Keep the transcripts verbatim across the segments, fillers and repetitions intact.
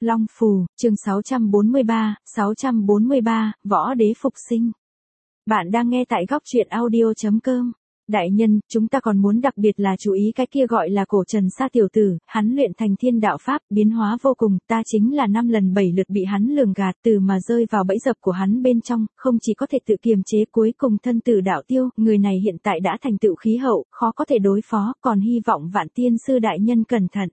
Long Phù, chương sáu trăm bốn mươi ba, sáu trăm bốn mươi ba, Võ Đế phục sinh. Bạn đang nghe tại góc truyện audio chấm com. Đại nhân, chúng ta còn muốn đặc biệt là chú ý cái kia gọi là cổ Trần Sa tiểu tử, hắn luyện thành thiên đạo pháp, biến hóa vô cùng, ta chính là năm lần bảy lượt bị hắn lường gạt, từ mà rơi vào bẫy dập của hắn bên trong, không chỉ có thể tự kiềm chế, cuối cùng thân tử đạo tiêu, người này hiện tại đã thành tựu khí hậu, khó có thể đối phó, còn hy vọng Vạn Tiên sư đại nhân cẩn thận.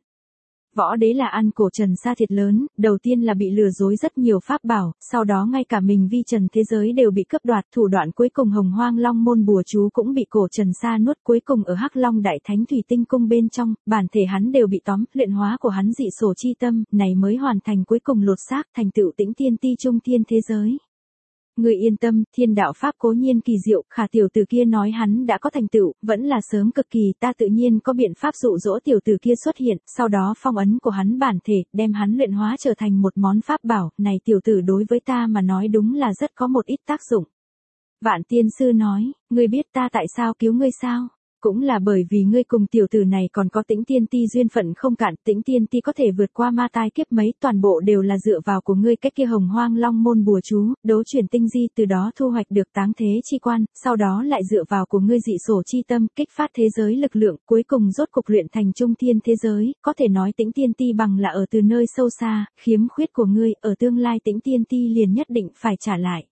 Võ Đế là ăn cổ Trần Sa thiệt lớn, đầu tiên là bị lừa dối rất nhiều pháp bảo, sau đó ngay cả mình vi trần thế giới đều bị cướp đoạt, thủ đoạn cuối cùng Hồng Hoang Long môn bùa chú cũng bị cổ Trần Sa nuốt, cuối cùng ở Hắc Long Đại Thánh Thủy Tinh Cung bên trong, bản thể hắn đều bị tóm, luyện hóa của hắn dị sổ chi tâm, này mới hoàn thành cuối cùng lột xác, thành tựu Tĩnh Tiên Ti trung thiên thế giới. Người yên tâm, thiên đạo pháp cố nhiên kỳ diệu, khả tiểu tử kia nói hắn đã có thành tựu, vẫn là sớm cực kỳ, ta tự nhiên có biện pháp dụ dỗ tiểu tử kia xuất hiện, sau đó phong ấn của hắn bản thể, đem hắn luyện hóa trở thành một món pháp bảo, này tiểu tử đối với ta mà nói đúng là rất có một ít tác dụng. Vạn Tiên sư nói, ngươi biết ta tại sao cứu ngươi sao? Cũng là bởi vì ngươi cùng tiểu tử này còn có Tĩnh Tiên Ti duyên phận không cạn, Tĩnh Tiên Ti có thể vượt qua ma tai kiếp mấy, toàn bộ đều là dựa vào của ngươi cách kia Hồng Hoang Long môn bùa chú, đấu chuyển tinh di, từ đó thu hoạch được táng thế chi quan, sau đó lại dựa vào của ngươi dị sổ chi tâm, kích phát thế giới lực lượng, cuối cùng rốt cục luyện thành trung thiên thế giới, có thể nói Tĩnh Tiên Ti bằng là ở từ nơi sâu xa, khiếm khuyết của ngươi, ở tương lai Tĩnh Tiên Ti liền nhất định phải trả lại.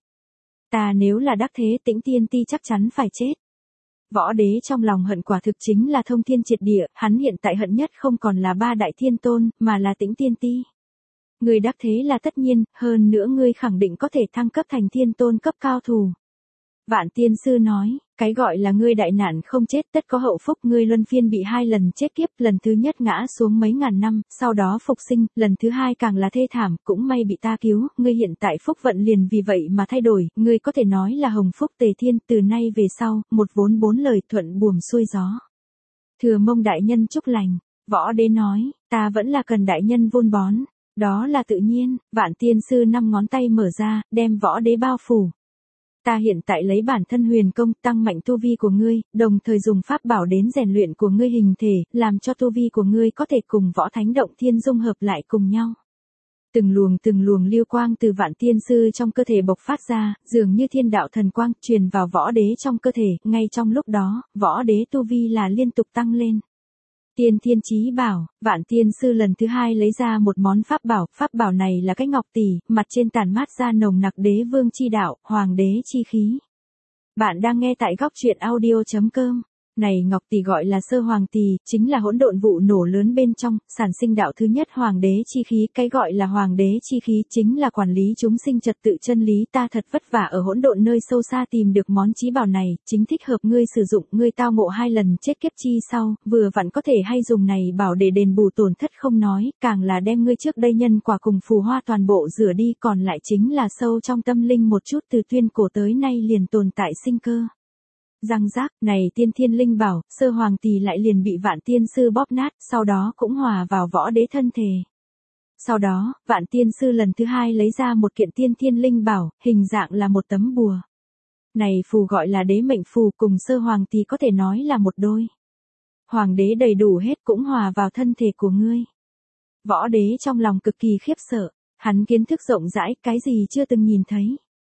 Ta nếu là đắc thế, Tĩnh Tiên Ti chắc chắn phải chết. Võ Đế trong lòng hận quả thực chính là thông thiên triệt địa, hắn hiện tại hận nhất không còn là ba đại thiên tôn, mà là Tĩnh Tiên Ti. Ngươi đắc thế là tất nhiên, hơn nữa ngươi khẳng định có thể thăng cấp thành thiên tôn cấp cao thủ. Vạn Tiên sư nói, cái gọi là ngươi đại nạn không chết tất có hậu phúc, ngươi luân phiên bị hai lần chết kiếp, lần thứ nhất ngã xuống mấy ngàn năm, sau đó phục sinh, lần thứ hai càng là thê thảm, cũng may bị ta cứu, ngươi hiện tại phúc vận liền vì vậy mà thay đổi, ngươi có thể nói là hồng phúc tề thiên, từ nay về sau, một vốn bốn lời thuận buồm xuôi gió. Thừa mong đại nhân chúc lành. Võ Đế nói, ta vẫn là cần đại nhân vun bón, đó là tự nhiên. Vạn Tiên sư năm ngón tay mở ra, đem Võ Đế bao phủ. Ta hiện tại lấy bản thân huyền công tăng mạnh tu vi của ngươi, đồng thời dùng pháp bảo đến rèn luyện của ngươi hình thể, làm cho tu vi của ngươi có thể cùng Võ Thánh Động Thiên dung hợp lại cùng nhau. Từng luồng từng luồng lưu quang từ Vạn Tiên sư trong cơ thể bộc phát ra, dường như thiên đạo thần quang truyền vào Võ Đế trong cơ thể, ngay trong lúc đó, Võ Đế tu vi là liên tục tăng lên. Tiên Thiên Chí Bảo, Vạn Tiên sư lần thứ hai lấy ra một món pháp bảo, pháp bảo này là cái ngọc tỷ, mặt trên tản mát ra nồng nặc đế vương chi đạo, hoàng đế chi khí. Bạn đang nghe tại góc truyện audio chấm com. Này ngọc tỷ gọi là Sơ Hoàng Tỷ, chính là hỗn độn vụ nổ lớn bên trong, sản sinh đạo thứ nhất hoàng đế chi khí, cái gọi là hoàng đế chi khí chính là quản lý chúng sinh trật tự chân lý, ta thật vất vả ở hỗn độn nơi sâu xa tìm được món chí bảo này, chính thích hợp ngươi sử dụng, ngươi tao ngộ hai lần chết kiếp chi sau, vừa vặn có thể hay dùng này bảo để đền bù tổn thất không nói, càng là đem ngươi trước đây nhân quả cùng phù hoa toàn bộ rửa đi, còn lại chính là sâu trong tâm linh một chút từ tuyên cổ tới nay liền tồn tại sinh cơ. Răng rác, này tiên thiên linh bảo, Sơ Hoàng Tỷ lại liền bị Vạn Tiên sư bóp nát, sau đó cũng hòa vào Võ Đế thân thể. Sau đó, Vạn Tiên sư lần thứ hai lấy ra một kiện tiên thiên linh bảo, hình dạng là một tấm bùa. Này phù gọi là đế mệnh phù, cùng Sơ Hoàng Tỷ có thể nói là một đôi. Hoàng đế đầy đủ hết cũng hòa vào thân thể của ngươi. Võ Đế trong lòng cực kỳ khiếp sợ, hắn kiến thức rộng rãi, cái gì chưa từng nhìn thấy.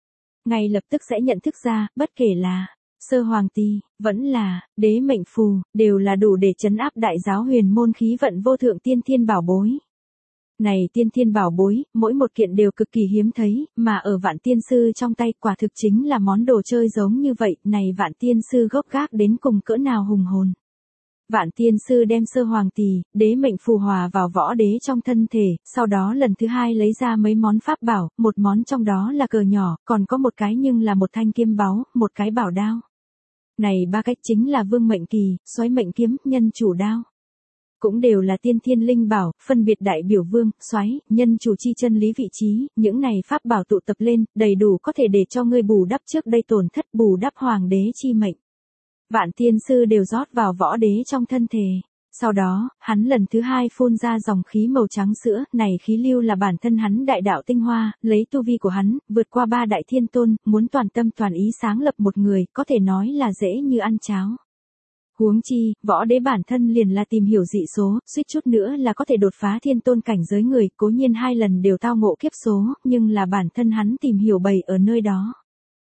Ngay lập tức sẽ nhận thức ra, bất kể là Sơ Hoàng Tỷ, vẫn là đế mệnh phù, đều là đủ để trấn áp đại giáo huyền môn khí vận vô thượng tiên thiên bảo bối. Này tiên thiên bảo bối, mỗi một kiện đều cực kỳ hiếm thấy, mà ở Vạn Tiên sư trong tay quả thực chính là món đồ chơi giống như vậy, này Vạn Tiên sư gốc gác đến cùng cỡ nào hùng hồn. Vạn Tiên sư đem Sơ Hoàng Tỷ, đế mệnh phù hòa vào Võ Đế trong thân thể, sau đó lần thứ hai lấy ra mấy món pháp bảo, một món trong đó là cờ nhỏ, còn có một cái nhưng là một thanh kiếm báu, một cái bảo đao. Này ba cách chính là vương mệnh kỳ, soái mệnh kiếm, nhân chủ đao. Cũng đều là tiên thiên linh bảo, phân biệt đại biểu vương, soái, nhân chủ chi chân lý vị trí, những này pháp bảo tụ tập lên, đầy đủ có thể để cho ngươi bù đắp trước đây tổn thất, bù đắp hoàng đế chi mệnh. Vạn Tiên sư đều rót vào Võ Đế trong thân thể. Sau đó, hắn lần thứ hai phun ra dòng khí màu trắng sữa, này khí lưu là bản thân hắn đại đạo tinh hoa, lấy tu vi của hắn, vượt qua ba đại thiên tôn, muốn toàn tâm toàn ý sáng lập một người, có thể nói là dễ như ăn cháo. Huống chi, võ đế bản thân liền là tìm hiểu dị số, suýt chút nữa là có thể đột phá thiên tôn cảnh giới người, cố nhiên hai lần đều tao ngộ kiếp số, nhưng là bản thân hắn tìm hiểu bày ở nơi đó.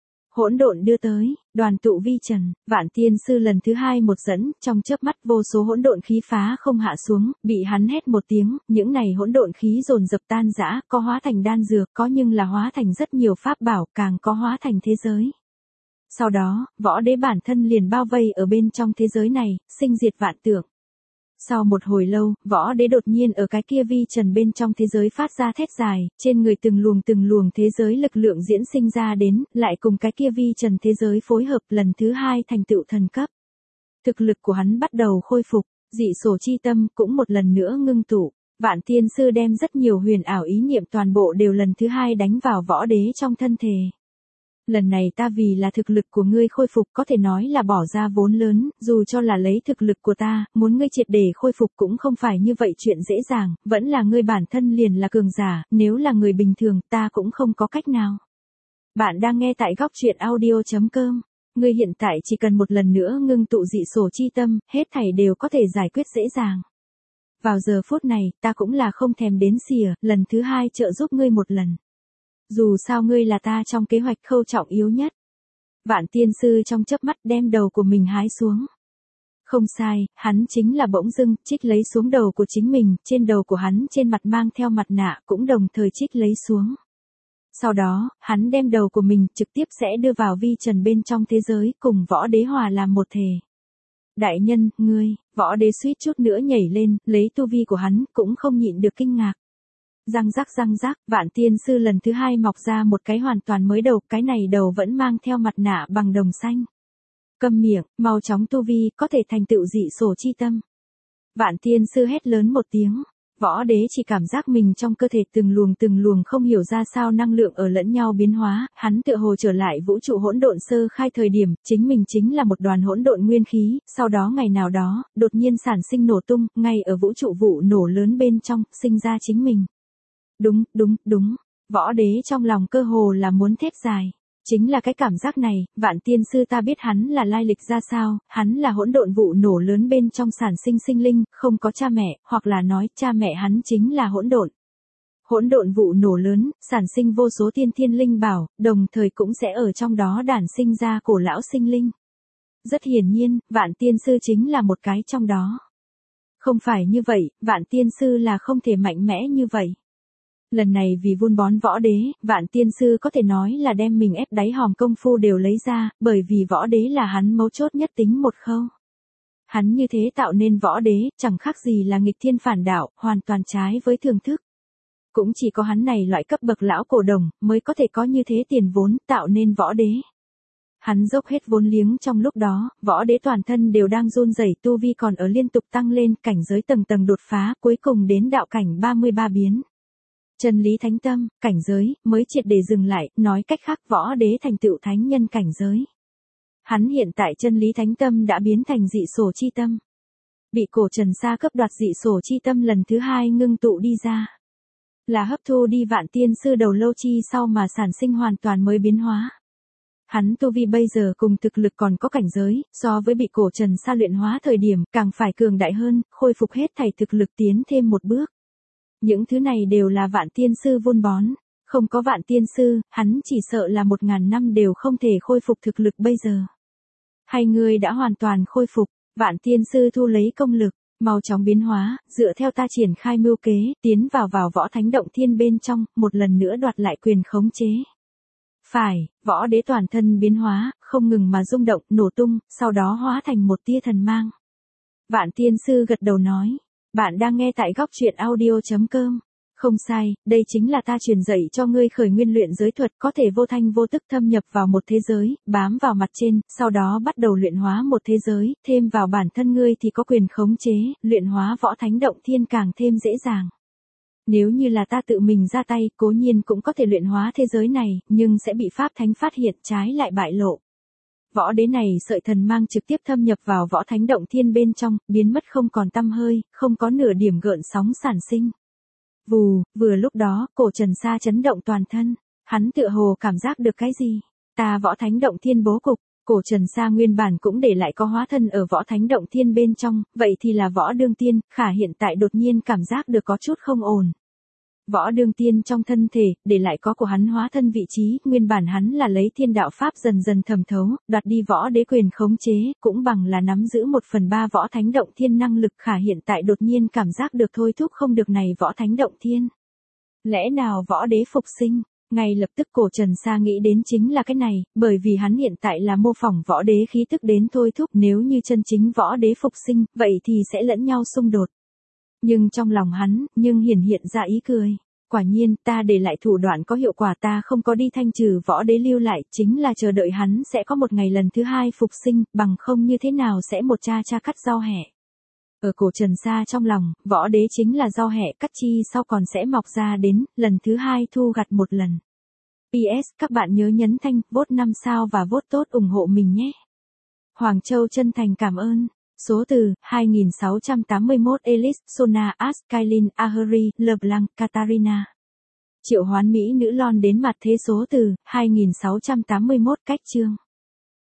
Hỗn độn đưa tới, đoàn tụ vi trần, Vạn Tiên Sư lần thứ hai một dẫn, trong chớp mắt vô số hỗn độn khí phá không hạ xuống, bị hắn hét một tiếng, những này hỗn độn khí dồn dập tan rã, có hóa thành đan dược, có nhưng là hóa thành rất nhiều pháp bảo, càng có hóa thành thế giới. Sau đó, võ đế bản thân liền bao vây ở bên trong thế giới này, sinh diệt vạn tượng. Sau một hồi lâu, võ đế đột nhiên ở cái kia vi trần bên trong thế giới phát ra thét dài, trên người từng luồng từng luồng thế giới lực lượng diễn sinh ra đến, lại cùng cái kia vi trần thế giới phối hợp lần thứ hai thành tựu thần cấp. Thực lực của hắn bắt đầu khôi phục, dị sổ chi tâm cũng một lần nữa ngưng tụ. Vạn Tiên Sư đem rất nhiều huyền ảo ý niệm toàn bộ đều lần thứ hai đánh vào võ đế trong thân thể. Lần này ta vì là thực lực của ngươi khôi phục có thể nói là bỏ ra vốn lớn, dù cho là lấy thực lực của ta, muốn ngươi triệt để khôi phục cũng không phải như vậy chuyện dễ dàng, vẫn là ngươi bản thân liền là cường giả, nếu là người bình thường ta cũng không có cách nào. Bạn đang nghe tại góc truyện audio chấm com, ngươi hiện tại chỉ cần một lần nữa ngưng tụ dị sổ chi tâm, hết thảy đều có thể giải quyết dễ dàng. Vào giờ phút này, ta cũng là không thèm đến xỉa, lần thứ hai trợ giúp ngươi một lần. Dù sao ngươi là ta trong kế hoạch khâu trọng yếu nhất. Vạn Tiên Sư trong chớp mắt đem đầu của mình hái xuống. Không sai, hắn chính là bỗng dưng trích lấy xuống đầu của chính mình, trên đầu của hắn trên mặt mang theo mặt nạ cũng đồng thời trích lấy xuống. Sau đó, hắn đem đầu của mình trực tiếp sẽ đưa vào vi trần bên trong thế giới cùng võ đế hòa làm một thể. Đại nhân, ngươi, võ đế suýt chút nữa nhảy lên, lấy tu vi của hắn cũng không nhịn được kinh ngạc. Răng rắc răng rắc, Vạn Tiên Sư lần thứ hai mọc ra một cái hoàn toàn mới đầu, cái này đầu vẫn mang theo mặt nạ bằng đồng xanh. Câm miệng, mau chóng tu vi, có thể thành tựu dị sổ chi tâm. Vạn Tiên Sư hét lớn một tiếng, võ đế chỉ cảm giác mình trong cơ thể từng luồng từng luồng không hiểu ra sao năng lượng ở lẫn nhau biến hóa, hắn tựa hồ trở lại vũ trụ hỗn độn sơ khai thời điểm, chính mình chính là một đoàn hỗn độn nguyên khí, sau đó ngày nào đó, đột nhiên sản sinh nổ tung, ngay ở vũ trụ vụ nổ lớn bên trong, sinh ra chính mình. Đúng, đúng, đúng, võ đế trong lòng cơ hồ là muốn thét dài. Chính là cái cảm giác này, Vạn Tiên Sư ta biết hắn là lai lịch ra sao, hắn là hỗn độn vụ nổ lớn bên trong sản sinh sinh linh, không có cha mẹ, hoặc là nói cha mẹ hắn chính là hỗn độn. Hỗn độn vụ nổ lớn, sản sinh vô số tiên thiên linh bảo, đồng thời cũng sẽ ở trong đó đản sinh ra cổ lão sinh linh. Rất hiển nhiên, Vạn Tiên Sư chính là một cái trong đó. Không phải như vậy, Vạn Tiên Sư là không thể mạnh mẽ như vậy. Lần này vì vun bón võ đế, Vạn Tiên Sư có thể nói là đem mình ép đáy hòm công phu đều lấy ra, bởi vì võ đế là hắn mấu chốt nhất tính một khâu. Hắn như thế tạo nên võ đế, chẳng khác gì là nghịch thiên phản đạo, hoàn toàn trái với thường thức. Cũng chỉ có hắn này loại cấp bậc lão cổ đồng, mới có thể có như thế tiền vốn, tạo nên võ đế. Hắn dốc hết vốn liếng trong lúc đó, võ đế toàn thân đều đang run rẩy, tu vi còn ở liên tục tăng lên, cảnh giới tầng tầng đột phá, cuối cùng đến đạo cảnh ba mươi ba biến. Chân lý thánh tâm, cảnh giới, mới triệt để dừng lại, nói cách khác võ đế thành tựu thánh nhân cảnh giới. Hắn hiện tại chân lý thánh tâm đã biến thành dị sổ chi tâm. Bị cổ Trần Sa cấp đoạt dị sổ chi tâm lần thứ hai ngưng tụ đi ra. Là hấp thu đi Vạn Tiên Sư đầu lâu chi sau mà sản sinh hoàn toàn mới biến hóa. Hắn tu vi bây giờ cùng thực lực còn có cảnh giới, so với bị cổ Trần Sa luyện hóa thời điểm, càng phải cường đại hơn, khôi phục hết thảy thực lực tiến thêm một bước. Những thứ này đều là Vạn Tiên Sư vun bón, không có Vạn Tiên Sư, hắn chỉ sợ là một ngàn năm đều không thể khôi phục thực lực bây giờ. Hay ngươi đã hoàn toàn khôi phục, Vạn Tiên Sư thu lấy công lực, mau chóng biến hóa, dựa theo ta triển khai mưu kế, tiến vào vào võ thánh động thiên bên trong, một lần nữa đoạt lại quyền khống chế. Phải, võ đế toàn thân biến hóa, không ngừng mà rung động, nổ tung, sau đó hóa thành một tia thần mang. Vạn Tiên Sư gật đầu nói. Bạn đang nghe tại góc truyện audio chấm com. Không sai, đây chính là ta truyền dạy cho ngươi khởi nguyên luyện giới thuật, có thể vô thanh vô tức thâm nhập vào một thế giới, bám vào mặt trên, sau đó bắt đầu luyện hóa một thế giới, thêm vào bản thân ngươi thì có quyền khống chế, luyện hóa võ thánh động thiên càng thêm dễ dàng. Nếu như là ta tự mình ra tay, cố nhiên cũng có thể luyện hóa thế giới này, nhưng sẽ bị pháp thánh phát hiện, trái lại bại lộ. Võ đế này sợi thần mang trực tiếp thâm nhập vào võ thánh động thiên bên trong, biến mất không còn tăm hơi, không có nửa điểm gợn sóng sản sinh. Vù, vừa lúc đó, cổ Trần Sa chấn động toàn thân, hắn tựa hồ cảm giác được cái gì? Ta võ thánh động thiên bố cục, Cổ Trần Sa nguyên bản cũng để lại có hóa thân ở Võ Thánh Động Thiên bên trong, vậy thì là Võ Đương Tiên, khả hiện tại đột nhiên cảm giác được có chút không ổn. Võ Đương Tiên trong thân thể, để lại có của hắn hóa thân vị trí, nguyên bản hắn là lấy thiên đạo pháp dần dần thẩm thấu, đoạt đi võ đế quyền khống chế, cũng bằng là nắm giữ một phần ba Võ Thánh Động Thiên năng lực, khả hiện tại đột nhiên cảm giác được thôi thúc không được này Võ Thánh Động Thiên. Lẽ nào võ đế phục sinh? Ngay lập tức Cổ Trần Sa nghĩ đến chính là cái này, bởi vì hắn hiện tại là mô phỏng võ đế khí tức đến thôi thúc, nếu như chân chính võ đế phục sinh, vậy thì sẽ lẫn nhau xung đột. Nhưng trong lòng hắn, nhưng hiển hiện ra ý cười. Quả nhiên, ta để lại thủ đoạn có hiệu quả, ta không có đi thanh trừ võ đế lưu lại, chính là chờ đợi hắn sẽ có một ngày lần thứ hai phục sinh, bằng không như thế nào sẽ một cha cha cắt rau hẹ. Ở Cổ Trần Sa trong lòng, võ đế chính là rau hẹ cắt chi sau còn sẽ mọc ra đến, lần thứ hai thu gặt một lần. pê ét các bạn nhớ nhấn thanh, vote năm sao và vote tốt ủng hộ mình nhé. Hoàng Châu chân thành cảm ơn. Số từ, hai nghìn sáu trăm tám mươi mốt Elise, Sona, Ash, Kailin, Ahuri, LeBlanc, Katarina. Triệu hoán Mỹ nữ lon đến mặt thế số từ, hai nghìn sáu trăm tám mươi mốt cách chương.